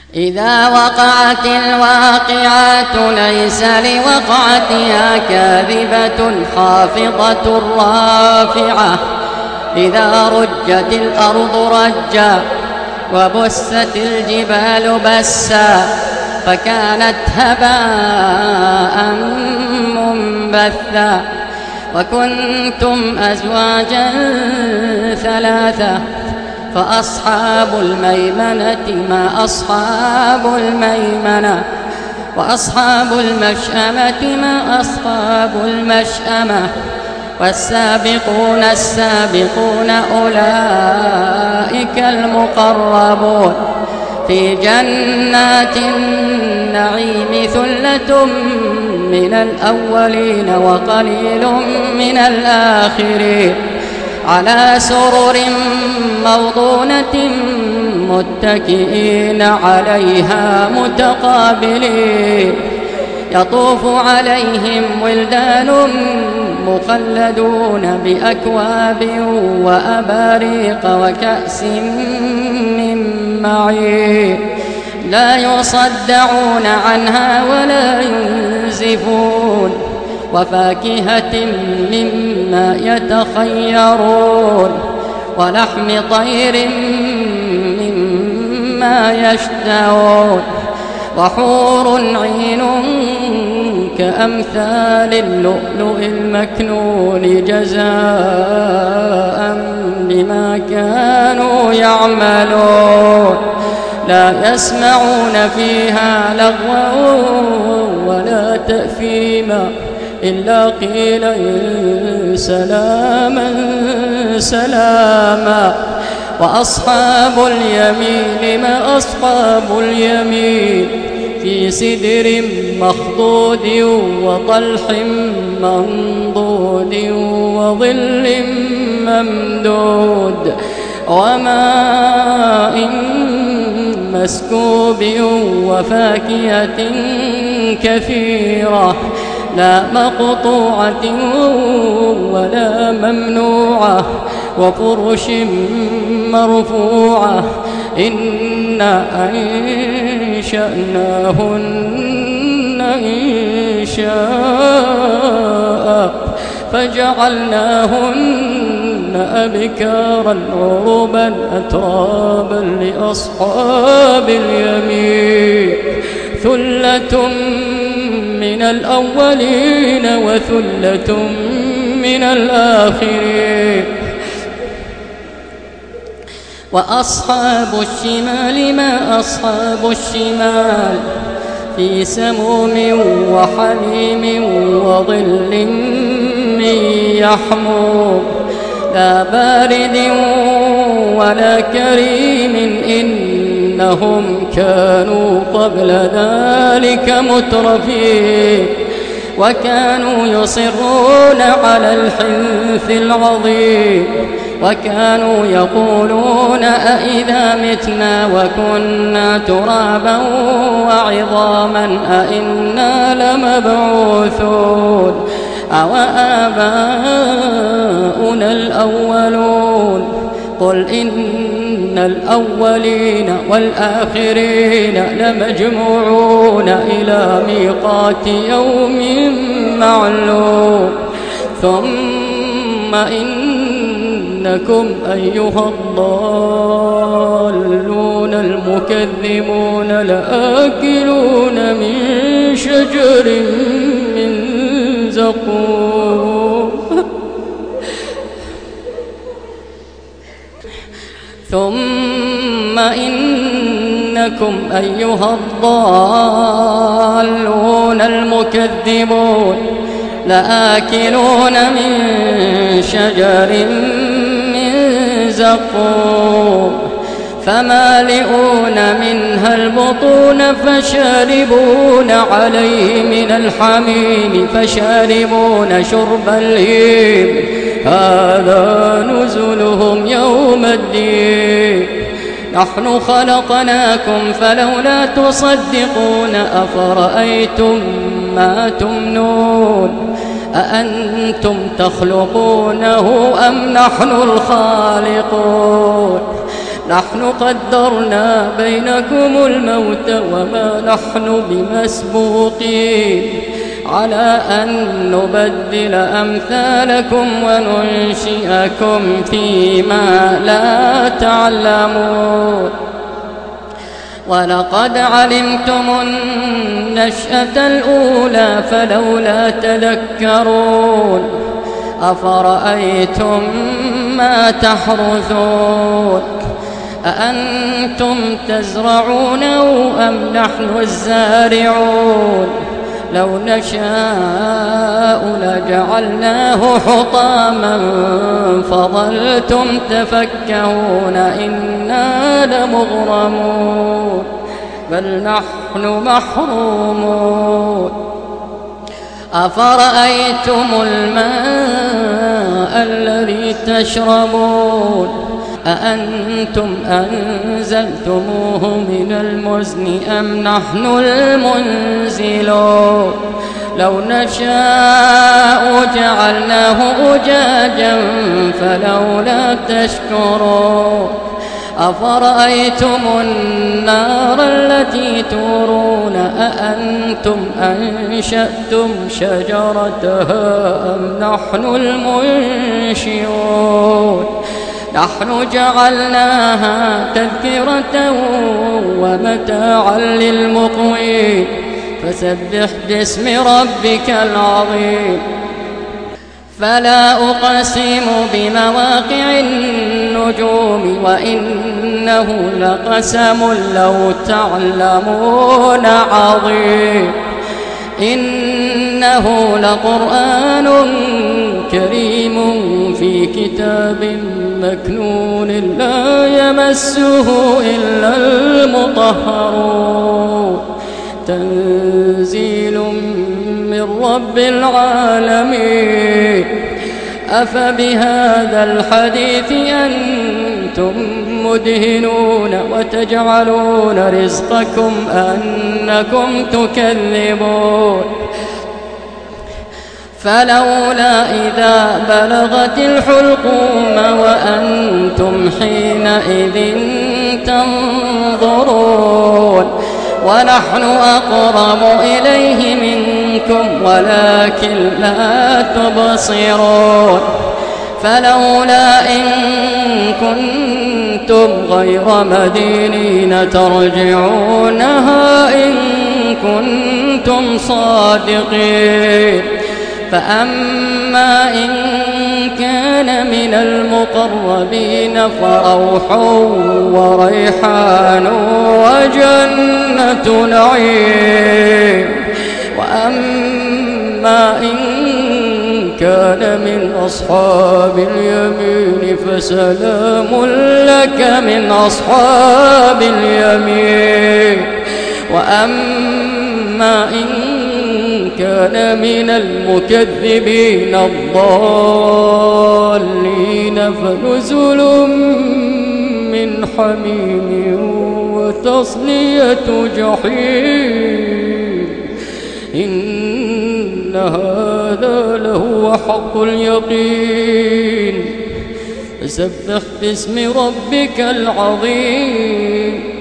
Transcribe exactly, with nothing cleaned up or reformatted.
إذا وقعت الواقعة ليس لوقعتها كاذبة خافضة رافعة. إذا رجت الأرض رجا وبست الجبال بسا فكانت هباء منبثا. وكنتم أزواجا ثلاثة فأصحاب الميمنة ما أصحاب الميمنة وأصحاب المشأمة ما أصحاب المشأمة. والسابقون السابقون أولئك المقربون في جنات النعيم ثلة من الأولين وقليل من الآخرين على سرر موضونة متكئين عليها متقابلين. يطوف عليهم ولدان مخلدون بأكواب وأباريق وكأس من معين لا يصدعون عنها ولا ينزفون. وفاكهة مما يتخيرون ولحم طير مما يشتهون. وحور عين كأمثال اللؤلؤ المكنون جزاء بما كانوا يعملون. لا يسمعون فيها لغوا ولا تأثيما إلا قيلا سلاما سلاما. وأصحاب اليمين ما أصحاب اليمين في سدر مخضود وطلح منضود وظل ممدود وماء مسكوب وفاكهة كثيرة لا مقطوعة ولا ممنوعة وفرش مرفوعة. إنا أنشأناهن إنشاء فجعلناهن أبكارا عربا أترابا لأصحاب اليمين ثلة من الأولين وثلة من الآخرين. وأصحاب الشمال ما أصحاب الشمال في سموم وحميم وظل من يحموم لا بارد ولا كريم إنهم كانوا قبل ذلك مترفين وكانوا يصرون على الحنث العظيم وكانوا يقولون أئذا متنا وكنا ترابا وعظاما أئنا لمبعوثون أو آباؤنا الأولون. قل إن الأولين والآخرين لمجموعون إلى ميقات يوم معلوم. ثم إنكم أيها الضالون المكذبون لآكلون من شجر من زقوم ثم إنكم أيها الضالون المكذبون لآكلون من شجر من زقوم فمالئون منها البطون فشاربون عليه من الحميم فشاربون شرب الهيم هذا نزلهم يوم الدين. نحن خلقناكم فلولا تصدقون أفرأيتم ما تمنون أأنتم تخلقونه أم نحن الخالقون نحن قدرنا بينكم الموت وما نحن بمسبوقين على أن نبدل أمثالكم وننشئكم فيما لا تعلمون ولقد علمتم النشأة الأولى فلولا تذكرون أفرأيتم ما تحرثون أأنتم تزرعونه أم نحن الزارعون لو نشاء لجعلناه حطاما فظلتم تفكهون إنا لمغرمون بل نحن محرومون أفرأيتم الماء الذي تشربون أأنتم أنزلتموه من المزن أم نحن المنزلون لو نشاء جعلناه أجاجا فلولا تشكرون أفرأيتم النار التي تورون أأنتم أنشأتم شجرتها أم نحن المنشئون نحن جعلناها تذكرة ومتاعا للمقوين فسبح باسم ربك العظيم فلا أقسم بمواقع النجوم وإنه لقسم لو تعلمون عظيم إنه لقرآن كريم في كتاب مكنون لا يمسه إلا المطهرون تنزيل من رب العالمين أفبهذا الحديث أنتم مدهنون وتجعلون رزقكم أنكم تكذبون فلولا إذا بلغت الحلقوم وأنتم حينئذ تنظرون ونحن أقرب إليه منكم ولكن لا تبصرون فلولا إن كنتم غير مدينين ترجعونها إن كنتم صادقين فأما إن كان من المقربين فروح وريحان وجنة نعيم وأما إن كان من أصحاب اليمين فسلام لك من أصحاب اليمين وأما إن كان من المكذبين الضالين فنزل من حميم وتصلية جحيم إن هذا لهو حق اليقين فسبح باسم ربك العظيم